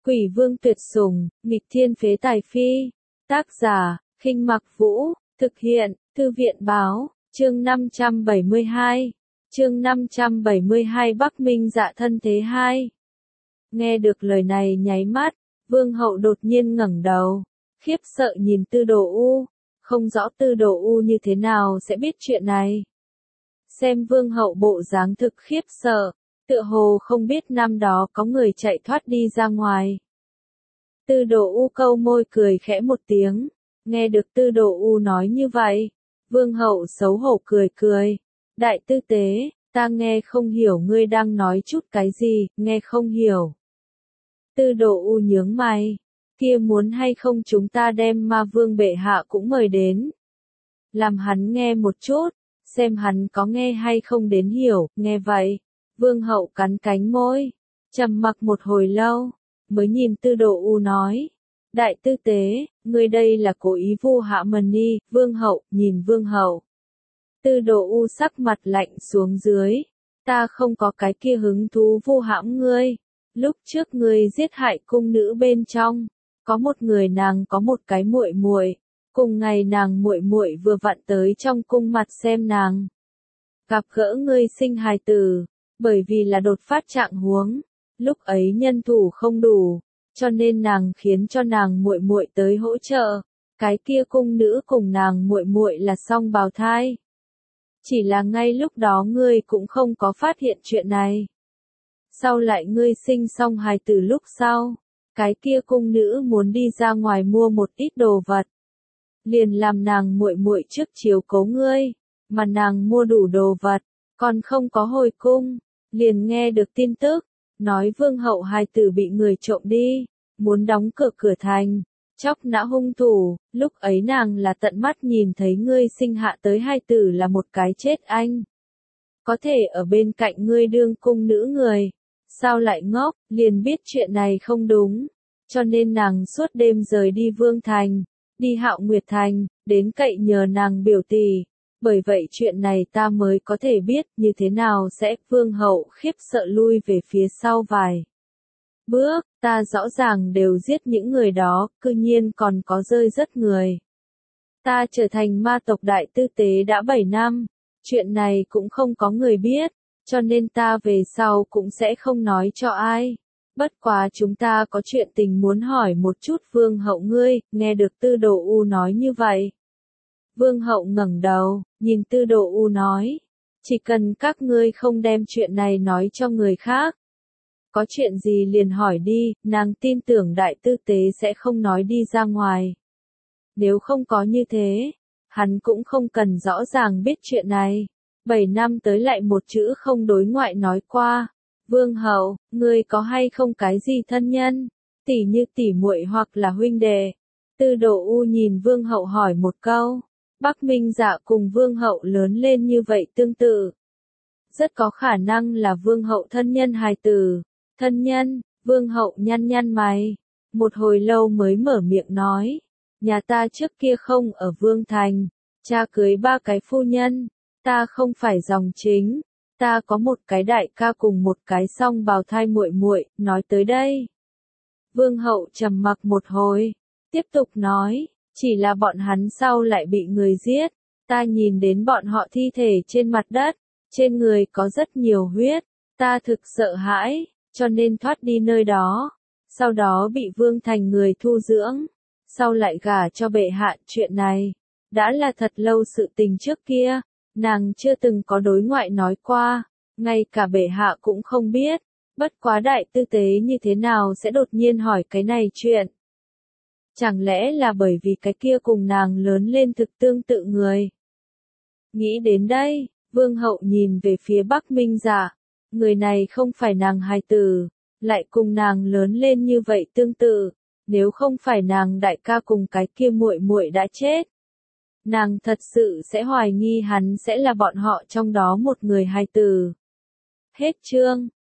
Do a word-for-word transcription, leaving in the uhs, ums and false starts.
Quỷ vương tuyệt sủng, nghịch thiên phế tài phi. Tác giả, Khinh Mặc Vũ, thực hiện, Thư viện Báo, chương năm trăm bảy mươi hai. Chương năm trăm bảy mươi hai Bắc Minh Dạ thân thế hai. Nghe được lời này nháy mắt, Vương hậu đột nhiên ngẩng đầu, khiếp sợ nhìn Tư Đồ U, không rõ Tư Đồ U như thế nào sẽ biết chuyện này. Xem Vương hậu bộ dáng thực khiếp sợ, tựa hồ không biết năm đó có người chạy thoát đi ra ngoài. Tư Đồ U câu môi cười khẽ một tiếng, nghe được Tư Đồ U nói như vậy, Vương hậu xấu hổ cười cười, đại tư tế, ta nghe không hiểu ngươi đang nói chút cái gì, nghe không hiểu. Tư Đồ U nhướng mày, kia muốn hay không chúng ta đem Ma Vương bệ hạ cũng mời đến. Làm hắn nghe một chút, xem hắn có nghe hay không đến hiểu, nghe vậy. Vương hậu cắn cánh môi, trầm mặc một hồi lâu, mới nhìn Tư Đồ U nói. Đại tư tế, ngươi đây là cố ý vu hạ Mần Ni, Vương hậu, nhìn Vương hậu. Tư Đồ U sắc mặt lạnh xuống dưới, ta không có cái kia hứng thú vu hãm ngươi. Lúc trước ngươi giết hại cung nữ bên trong, có một người nàng có một cái muội muội, cùng ngày nàng muội muội vừa vặn tới trong cung mặt xem nàng. Gặp gỡ ngươi sinh hài tử, bởi vì là đột phát trạng huống, lúc ấy nhân thủ không đủ, cho nên nàng khiến cho nàng muội muội tới hỗ trợ, cái kia cung nữ cùng nàng muội muội là song bào thai. Chỉ là ngay lúc đó ngươi cũng không có phát hiện chuyện này. Sau lại ngươi sinh xong hài tử lúc sau, cái kia cung nữ muốn đi ra ngoài mua một ít đồ vật, liền làm nàng muội muội trước chiếu cố ngươi, mà nàng mua đủ đồ vật, còn không có hồi cung, liền nghe được tin tức, nói Vương hậu hài tử bị người trộm đi, muốn đóng cửa cửa thành, chóc nã hung thủ, lúc ấy nàng là tận mắt nhìn thấy ngươi sinh hạ tới hài tử là một cái chết anh. Có thể ở bên cạnh ngươi đương cung nữ người, sao lại ngốc, liền biết chuyện này không đúng, cho nên nàng suốt đêm rời đi Vương thành, đi Hạo Nguyệt thành, đến cậy nhờ nàng biểu tỷ. Bởi vậy chuyện này ta mới có thể biết như thế nào sẽ. Vương hậu khiếp sợ lui về phía sau vài bước, ta rõ ràng đều giết những người đó, cư nhiên còn có rơi rất người. Ta trở thành ma tộc đại tư tế đã bảy năm, chuyện này cũng không có người biết, cho nên ta về sau cũng sẽ không nói cho ai. Bất quá chúng ta có chuyện tình muốn hỏi một chút Vương hậu ngươi, nghe được Tư Đồ U nói như vậy. Vương hậu ngẩng đầu, nhìn Tư Đồ U nói, chỉ cần các ngươi không đem chuyện này nói cho người khác. Có chuyện gì liền hỏi đi, nàng tin tưởng đại tư tế sẽ không nói đi ra ngoài. Nếu không có như thế, hắn cũng không cần rõ ràng biết chuyện này. Bảy năm tới lại một chữ không đối ngoại nói qua. Vương hậu, ngươi có hay không cái gì thân nhân, tỷ như tỷ muội hoặc là huynh đệ? Tư Đồ U nhìn Vương hậu hỏi một câu. Bắc Minh Dạ cùng Vương hậu lớn lên như vậy tương tự. Rất có khả năng là Vương hậu thân nhân hài tử. Thân nhân, Vương hậu nhăn nhăn mày. Một hồi lâu mới mở miệng nói. Nhà ta trước kia không ở Vương thành, cha cưới ba cái phu nhân. Ta không phải dòng chính. Ta có một cái đại ca cùng một cái song bào thai muội muội. Nói tới đây. Vương hậu trầm mặc một hồi. Tiếp tục nói. Chỉ là bọn hắn sau lại bị người giết, ta nhìn đến bọn họ thi thể trên mặt đất, trên người có rất nhiều huyết, ta thực sợ hãi, cho nên thoát đi nơi đó, sau đó bị Vương thành người thu dưỡng, sau lại gả cho bệ hạ. Chuyện này, đã là thật lâu sự tình trước kia, nàng chưa từng có đối ngoại nói qua, ngay cả bệ hạ cũng không biết, bất quá đại tư tế như thế nào sẽ đột nhiên hỏi cái này chuyện. Chẳng lẽ là bởi vì cái kia cùng nàng lớn lên thực tương tự người? Nghĩ đến đây, Vương hậu nhìn về phía Bắc Minh Dạ, người này không phải nàng hài tử, lại cùng nàng lớn lên như vậy tương tự, nếu không phải nàng đại ca cùng cái kia muội muội đã chết, nàng thật sự sẽ hoài nghi hắn sẽ là bọn họ trong đó một người hài tử. Hết chương.